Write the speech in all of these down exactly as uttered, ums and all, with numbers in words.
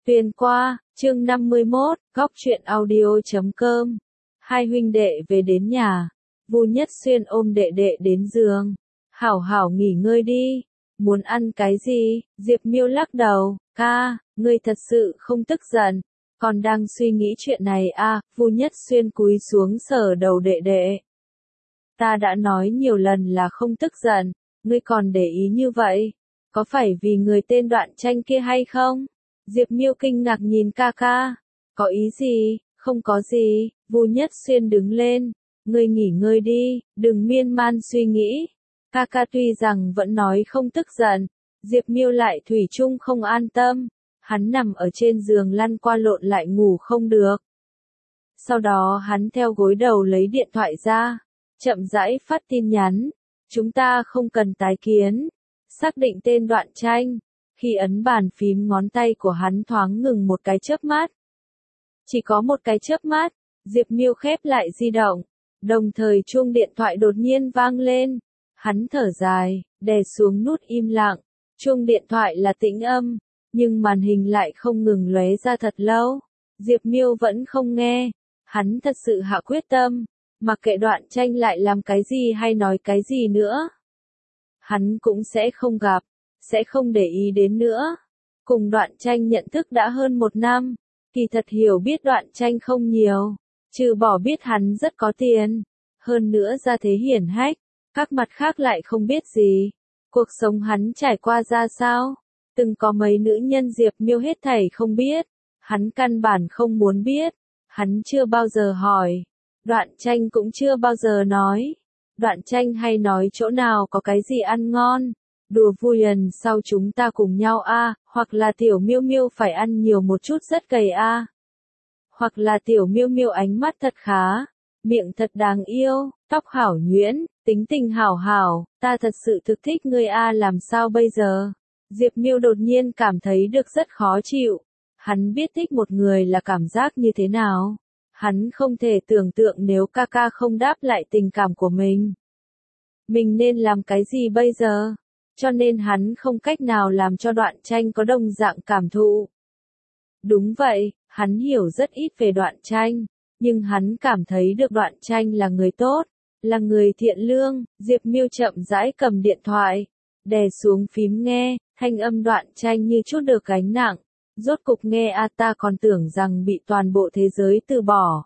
Tuyền qua, chương năm mươi mốt, góc truyện audio chấm com. Hai huynh đệ về đến nhà, Vu Nhất Xuyên ôm đệ đệ đến giường. Hảo hảo nghỉ ngơi đi, muốn ăn cái gì? Diệp Miêu lắc đầu, ca, ngươi thật sự không tức giận, còn đang suy nghĩ chuyện này à? Vu Nhất Xuyên cúi xuống sờ đầu đệ đệ. Ta đã nói nhiều lần là không tức giận, ngươi còn để ý như vậy, có phải vì người tên Đoạn Tranh kia hay không? Diệp Miêu kinh ngạc nhìn ca ca, có ý gì? Không có gì. Vu Nhất Xuyên đứng lên, ngươi nghỉ ngơi đi, đừng miên man suy nghĩ. Ca ca tuy rằng vẫn nói không tức giận, Diệp Miêu lại thủy chung không an tâm, hắn nằm ở trên giường lăn qua lộn lại ngủ không được. Sau đó hắn theo gối đầu lấy điện thoại ra, chậm rãi phát tin nhắn, chúng ta không cần tái kiến, xác định tên Đoạn Tranh. Khi ấn bàn phím ngón tay của hắn thoáng ngừng một cái chớp mắt. Chỉ có một cái chớp mắt, Diệp Miêu khép lại di động, đồng thời chuông điện thoại đột nhiên vang lên. Hắn thở dài, đè xuống nút im lặng, chuông điện thoại là tĩnh âm, nhưng màn hình lại không ngừng lóe ra thật lâu. Diệp Miêu vẫn không nghe, hắn thật sự hạ quyết tâm, mặc kệ Đoạn Tranh lại làm cái gì hay nói cái gì nữa. Hắn cũng sẽ không gặp. Sẽ không để ý đến nữa. Cùng Đoạn Tranh nhận thức đã hơn một năm, kỳ thật hiểu biết Đoạn Tranh không nhiều, trừ bỏ biết hắn rất có tiền, hơn nữa ra thế hiển hách, các mặt khác lại không biết gì. Cuộc sống hắn trải qua ra sao, từng có mấy nữ nhân Diệp Miêu hết thảy không biết, hắn căn bản không muốn biết, hắn chưa bao giờ hỏi, Đoạn Tranh cũng chưa bao giờ nói. Đoạn Tranh hay nói chỗ nào có cái gì ăn ngon. Đùa vui lần sau chúng ta cùng nhau a, à, hoặc là Tiểu Miêu Miêu phải ăn nhiều một chút rất gầy a. À. Hoặc là Tiểu Miêu Miêu ánh mắt thật khá, miệng thật đáng yêu, tóc hảo nhuyễn, tính tình hảo hảo, ta thật sự thực thích ngươi a, à, làm sao bây giờ? Diệp Miêu đột nhiên cảm thấy được rất khó chịu. Hắn biết thích một người là cảm giác như thế nào. Hắn không thể tưởng tượng nếu ca ca không đáp lại tình cảm của mình. Mình nên làm cái gì bây giờ? Cho nên hắn không cách nào làm cho Đoạn Tranh có đồng dạng cảm thụ. Đúng vậy, hắn hiểu rất ít về Đoạn Tranh, nhưng hắn cảm thấy được Đoạn Tranh là người tốt, là người thiện lương. Diệp Miêu chậm rãi cầm điện thoại, đè xuống phím nghe, thanh âm Đoạn Tranh như chút được gánh nặng. Rốt cục nghe a, ta còn tưởng rằng bị toàn bộ thế giới từ bỏ.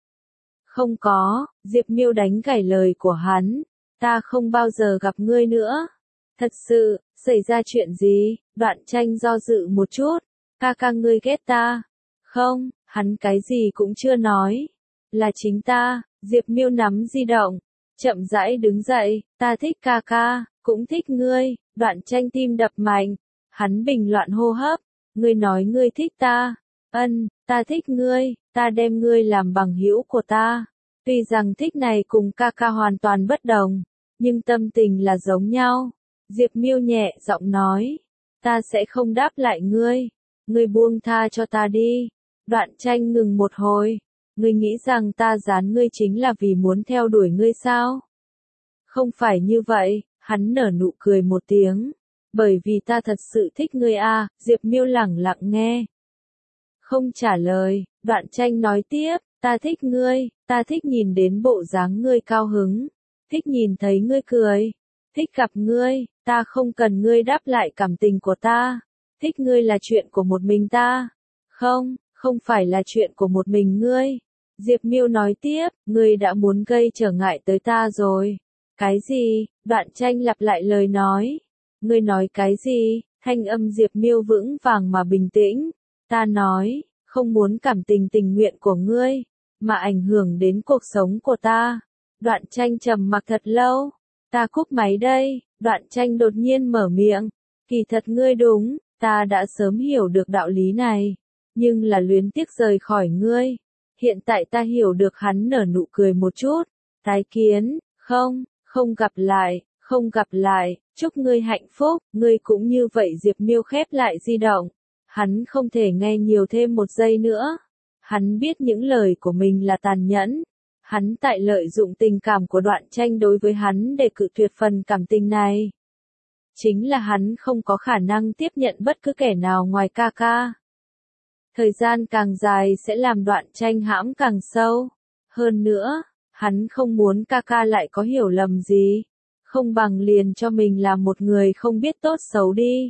Không có, Diệp Miêu đánh gãy lời của hắn, ta không bao giờ gặp ngươi nữa. Thật sự, xảy ra chuyện gì? Đoạn Tranh do dự một chút. Ca ca ngươi ghét ta. Không, hắn cái gì cũng chưa nói. Là chính ta. Diệp Miêu nắm di động, chậm rãi đứng dậy. Ta thích ca ca, cũng thích ngươi. Đoạn Tranh tim đập mạnh. Hắn bình loạn hô hấp. Ngươi nói ngươi thích ta. Ân, ta thích ngươi. Ta đem ngươi làm bằng hữu của ta. Tuy rằng thích này cùng ca ca hoàn toàn bất đồng, nhưng tâm tình là giống nhau. Diệp Miêu nhẹ giọng nói, ta sẽ không đáp lại ngươi, ngươi buông tha cho ta đi. Đoạn Tranh ngừng một hồi, ngươi nghĩ rằng ta gián ngươi chính là vì muốn theo đuổi ngươi sao? Không phải như vậy, hắn nở nụ cười một tiếng, bởi vì ta thật sự thích ngươi a. Diệp Miêu lẳng lặng nghe, không trả lời. Đoạn Tranh nói tiếp, ta thích ngươi, ta thích nhìn đến bộ dáng ngươi cao hứng, thích nhìn thấy ngươi cười, thích gặp ngươi. Ta không cần ngươi đáp lại cảm tình của ta. Thích ngươi là chuyện của một mình ta. Không, không phải là chuyện của một mình ngươi. Diệp Miêu nói tiếp, ngươi đã muốn gây trở ngại tới ta rồi. Cái gì? Đoạn Tranh lặp lại lời nói. Ngươi nói cái gì? Thanh âm Diệp Miêu vững vàng mà bình tĩnh. Ta nói, không muốn cảm tình tình nguyện của ngươi, mà ảnh hưởng đến cuộc sống của ta. Đoạn Tranh trầm mặc thật lâu. Ta cúp máy đây. Đoạn Tranh đột nhiên mở miệng, kỳ thật ngươi đúng, ta đã sớm hiểu được đạo lý này, nhưng là luyến tiếc rời khỏi ngươi. Hiện tại ta hiểu được. Hắn nở nụ cười một chút, tái kiến, không, không gặp lại, không gặp lại, chúc ngươi hạnh phúc, ngươi cũng như vậy. Diệp Miêu khép lại di động, hắn không thể nghe nhiều thêm một giây nữa. Hắn biết những lời của mình là tàn nhẫn. Hắn tại lợi dụng tình cảm của Đoạn Tranh đối với hắn để cự tuyệt phần cảm tình này. Chính là hắn không có khả năng tiếp nhận bất cứ kẻ nào ngoài ca ca. Thời gian càng dài sẽ làm đoạn tranh hãm càng sâu. Hơn nữa, hắn không muốn ca ca lại có hiểu lầm gì. Không bằng liền cho mình là một người không biết tốt xấu đi.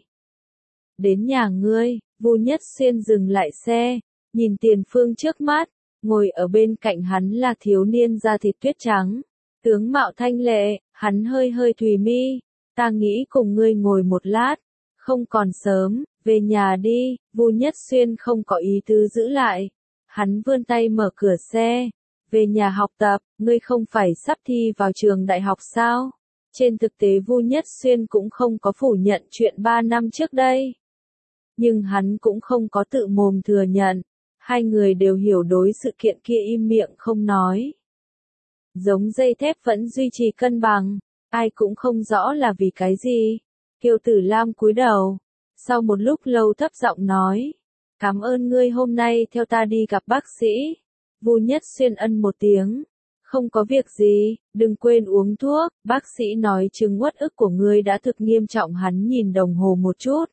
Đến nhà ngươi, Vu Nhất Xuyên dừng lại xe, nhìn Tiền Phương trước mắt, ngồi ở bên cạnh hắn là thiếu niên da thịt tuyết trắng. Tướng mạo thanh lệ, hắn hơi hơi thùy mi, ta nghĩ cùng ngươi ngồi một lát, không còn sớm, về nhà đi. Vu Nhất Xuyên không có ý tứ giữ lại, hắn vươn tay mở cửa xe, về nhà học tập, ngươi không phải sắp thi vào trường đại học sao? Trên thực tế Vu Nhất Xuyên cũng không có phủ nhận chuyện ba năm trước đây. Nhưng hắn cũng không có tự mồm thừa nhận, hai người đều hiểu đối sự kiện kia im miệng không nói. Giống dây thép vẫn duy trì cân bằng, ai cũng không rõ là vì cái gì. Kiều Tử Lam cúi đầu, sau một lúc lâu thấp giọng nói, cảm ơn ngươi hôm nay theo ta đi gặp bác sĩ. Vu Nhất Xuyên ân một tiếng, không có việc gì, đừng quên uống thuốc, bác sĩ nói chứng uất ức của ngươi đã thực nghiêm trọng. Hắn nhìn đồng hồ một chút.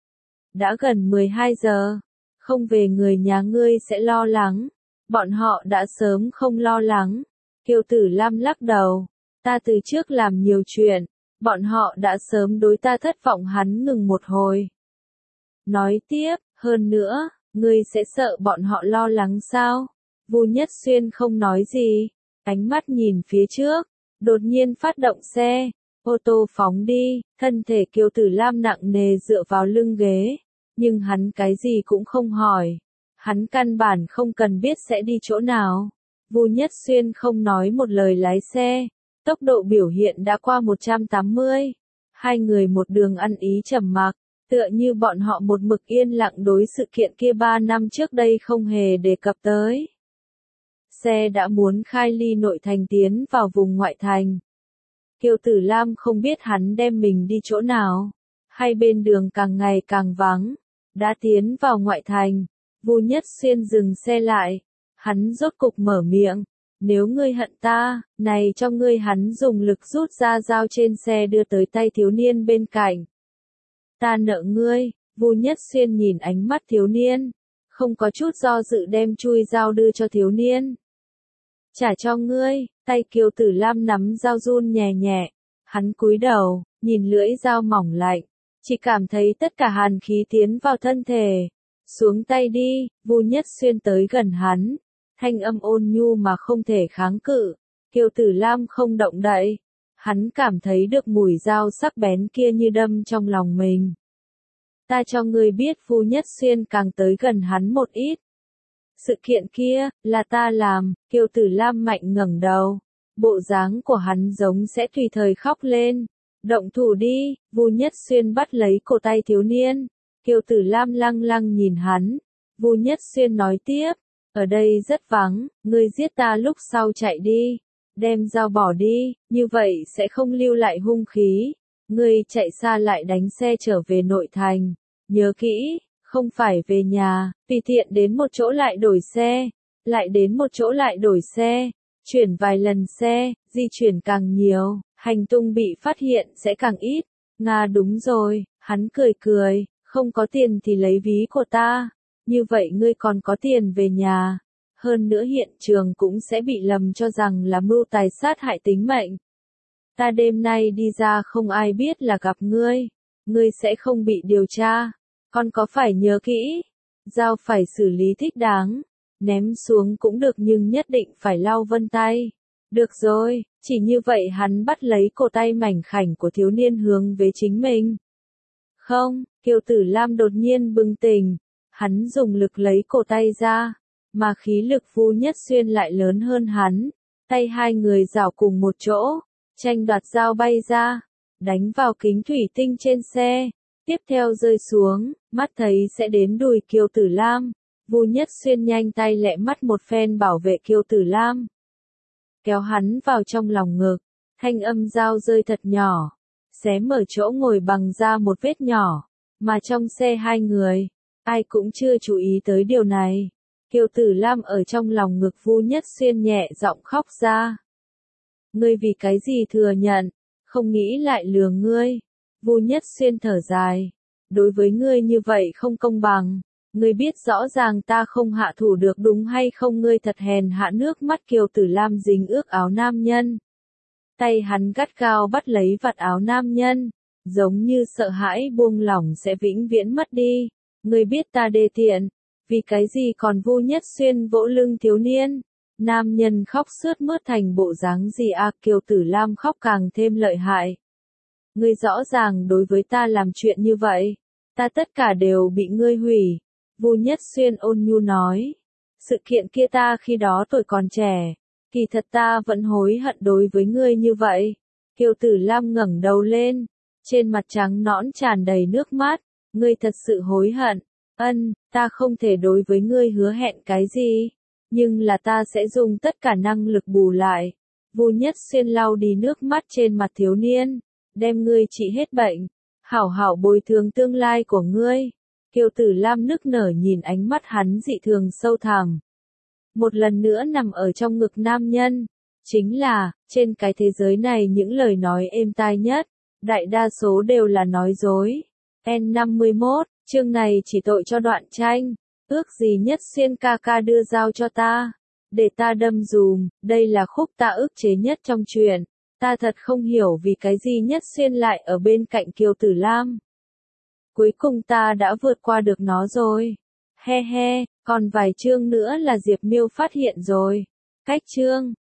Đã gần mười hai giờ, không về người nhà ngươi sẽ lo lắng. Bọn họ đã sớm không lo lắng. Kiều Tử Lam lắc đầu, ta từ trước làm nhiều chuyện, bọn họ đã sớm đối ta thất vọng. Hắn ngừng một hồi. Nói tiếp, hơn nữa, ngươi sẽ sợ bọn họ lo lắng sao? Vu Nhất Xuyên không nói gì, ánh mắt nhìn phía trước, đột nhiên phát động xe, ô tô phóng đi, thân thể Kiều Tử Lam nặng nề dựa vào lưng ghế, nhưng hắn cái gì cũng không hỏi, hắn căn bản không cần biết sẽ đi chỗ nào. Vu Nhất Xuyên không nói một lời lái xe, tốc độ biểu hiện đã qua một trăm tám mươi, hai người một đường ăn ý trầm mặc, tựa như bọn họ một mực yên lặng đối sự kiện kia ba năm trước đây không hề đề cập tới. Xe đã muốn khai ly nội thành tiến vào vùng ngoại thành. Kiều Tử Lam không biết hắn đem mình đi chỗ nào, hai bên đường càng ngày càng vắng, đã tiến vào ngoại thành. Vu Nhất Xuyên dừng xe lại, hắn rốt cục mở miệng, nếu ngươi hận ta, này cho ngươi. Hắn dùng lực rút ra dao trên xe đưa tới tay thiếu niên bên cạnh. Ta nợ ngươi. Vu Nhất Xuyên nhìn ánh mắt thiếu niên, không có chút do dự đem chui dao đưa cho thiếu niên. Trả cho ngươi. Tay Kiều Tử Lam nắm dao run nhẹ nhẹ, hắn cúi đầu, nhìn lưỡi dao mỏng lạnh, chỉ cảm thấy tất cả hàn khí tiến vào thân thể. Xuống tay đi. Vu Nhất Xuyên tới gần hắn, thanh âm ôn nhu mà không thể kháng cự. Kiều Tử Lam không động đậy, hắn cảm thấy được mùi dao sắc bén kia như đâm trong lòng mình. Ta cho ngươi biết. Vu Nhất Xuyên càng tới gần hắn một ít. Sự kiện kia, là ta làm. Kiều Tử Lam mạnh ngẩng đầu, bộ dáng của hắn giống sẽ tùy thời khóc lên. Động thủ đi. Vu Nhất Xuyên bắt lấy cổ tay thiếu niên. Kiều Tử Lam lăng lăng nhìn hắn. Vu Nhất Xuyên nói tiếp, ở đây rất vắng, ngươi giết ta lúc sau chạy đi, đem dao bỏ đi, như vậy sẽ không lưu lại hung khí. Ngươi chạy xa lại đánh xe trở về nội thành, nhớ kỹ, không phải về nhà, tùy tiện đến một chỗ lại đổi xe, lại đến một chỗ lại đổi xe, chuyển vài lần xe, di chuyển càng nhiều, hành tung bị phát hiện sẽ càng ít. Nga đúng rồi, hắn cười cười, không có tiền thì lấy ví của ta, như vậy ngươi còn có tiền về nhà. Hơn nữa hiện trường cũng sẽ bị lầm cho rằng là mưu tài sát hại tính mệnh. Ta đêm nay đi ra không ai biết là gặp ngươi, ngươi sẽ không bị điều tra. Con có phải nhớ kỹ, dao phải xử lý thích đáng, ném xuống cũng được nhưng nhất định phải lau vân tay. Được rồi, chỉ như vậy. Hắn bắt lấy cổ tay mảnh khảnh của thiếu niên hướng về chính mình. Không, Kiều Tử Lam đột nhiên bừng tỉnh, hắn dùng lực lấy cổ tay ra, mà khí lực Vu Nhất Xuyên lại lớn hơn hắn. Tay hai người giảo cùng một chỗ, tranh đoạt dao bay ra, đánh vào kính thủy tinh trên xe, tiếp theo rơi xuống, mắt thấy sẽ đến đùi Kiều Tử Lam. Vu Nhất Xuyên nhanh tay lẹ mắt một phen bảo vệ Kiều Tử Lam, kéo hắn vào trong lòng ngực, thanh âm dao rơi thật nhỏ, xé mở chỗ ngồi bằng da một vết nhỏ, mà trong xe hai người, ai cũng chưa chú ý tới điều này. Kiều Tử Lam ở trong lòng ngực Vu Nhất Xuyên nhẹ giọng khóc ra. Ngươi vì cái gì thừa nhận, không nghĩ lại lừa ngươi. Vu Nhất Xuyên thở dài, đối với ngươi như vậy không công bằng, Ngươi biết rõ ràng ta không hạ thủ được đúng hay không? Ngươi thật hèn hạ. Nước mắt Kiều Tử Lam dính ướt áo nam nhân. Tay hắn gắt gao bắt lấy vạt áo nam nhân, giống như sợ hãi buông lỏng sẽ vĩnh viễn mất đi. Ngươi biết ta đê tiện, vì cái gì? Còn Vu Nhất Xuyên vỗ lưng thiếu niên. Nam nhân khóc sướt mướt thành bộ dáng gì à? Kiều Tử Lam khóc càng thêm lợi hại. Ngươi rõ ràng đối với ta làm chuyện như vậy, ta tất cả đều bị ngươi hủy. Vu Nhất Xuyên ôn nhu nói, sự kiện kia ta khi đó tuổi còn trẻ, kỳ thật ta vẫn hối hận đối với ngươi như vậy. Kiều Tử Lam ngẩng đầu lên, trên mặt trắng nõn tràn đầy nước mắt, ngươi thật sự hối hận? Ân, ta không thể đối với ngươi hứa hẹn cái gì, nhưng là ta sẽ dùng tất cả năng lực bù lại. Vu Nhất Xuyên lau đi nước mắt trên mặt thiếu niên, đem ngươi trị hết bệnh, hảo hảo bồi thường tương lai của ngươi. Kiều Tử Lam nức nở nhìn ánh mắt hắn dị thường sâu thẳm. Một lần nữa nằm ở trong ngực nam nhân. Chính là, trên cái thế giới này những lời nói êm tai nhất, đại đa số đều là nói dối. N năm mươi mốt, chương này chỉ tội cho Đoạn Tranh. Ước gì Nhất Xuyên ca ca đưa dao cho ta, để ta đâm dùm, đây là khúc ta ức chế nhất trong truyện. Ta thật không hiểu vì cái gì Nhất Xuyên lại ở bên cạnh Kiều Tử Lam. Cuối cùng ta đã vượt qua được nó rồi. He he, còn vài chương nữa là Diệp Miêu phát hiện rồi. Cách chương